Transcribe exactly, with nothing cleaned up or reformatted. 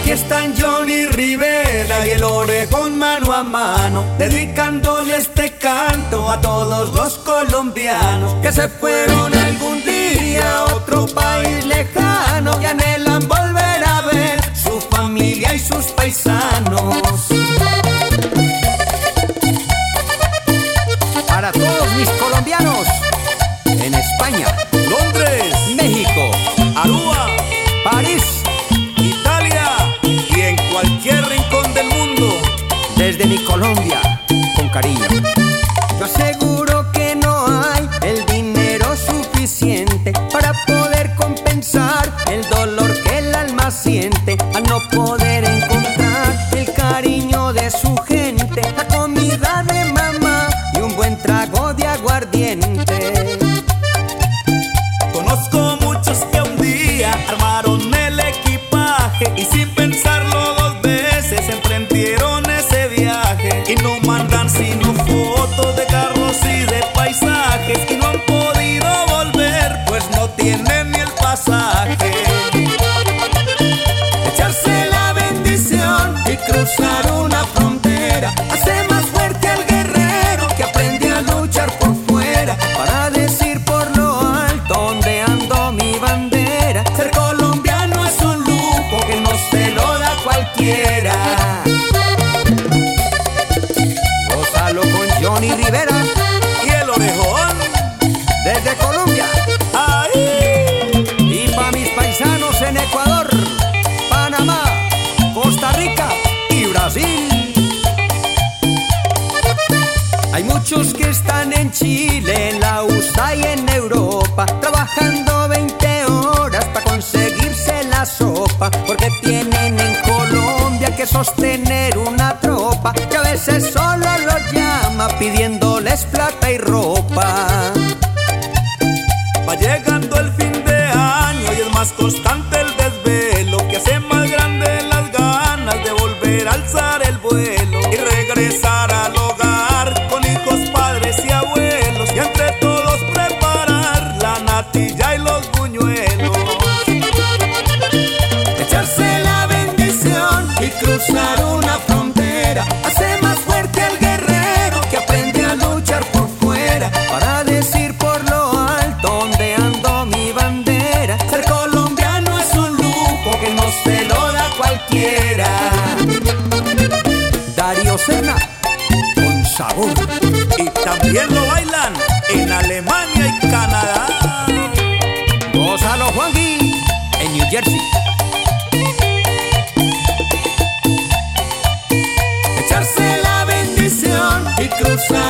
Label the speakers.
Speaker 1: Aquí están Johnny Rivera y el Orejón mano a mano, dedicándole este canto a todos los colombianos que se fueron algún día a otro país lejano y anhelan volver a ver su familia y sus paisanos. Para todos mis colombianos en España, Londres, México, Aruba, París, Italia y en cualquier rincón del mundo, desde mi Colombia, con cariño. Yo aseguro que no hay el dinero suficiente para poder compensar el dolor que el alma siente al no poder encontrar el cariño de su gente, la comida de mamá y un buen trago de aguardiente. Conozco muchos que un día armaron el equipaje y sin pensarlo dos veces emprendieron ese viaje, y no mandan sino fotos de carros y de paisajes, y no han podido volver pues no tienen ni el pasaje. Echarse la bendición y cruzar una frontera hace más fuerte al guerrero que aprende a luchar por fuera para decir por lo alto donde ando mi bandera. Ser colombiano es un lujo que no se lo da cualquiera. Gózalo con Johnny Rivera y el Orejón desde Colombia. ¡Ay! Y pa' mis paisanos en Ecuador, Panamá, Costa Rica y Brasil. Hay muchos que están en Chile, en la U S A y en Europa, trabajando veinte horas para conseguirse la sopa, porque tienen en Colombia que sostener una tropa que a veces solo los llama pidiéndoles plata y ropa. Va llegando el fin de año y es más constante el desvelo, que hace más grande las ganas de volver a alzar el vuelo y regresar al hogar con hijos, padres y abuelos, y entre todos preparar la natilla y los buñuelos. Echarse la bendición y cruzar una frontera hace más fuerte al guerrero que aprende a luchar por fuera para decir por lo alto donde ando mi bandera. Ser colombiano es un lujo que no se lo da cualquiera. Darío Serna con sabor, y también lo bailan en Alemania y Canadá. Gózalo Juangui en New Jersey. Echarse la bendición y cruzar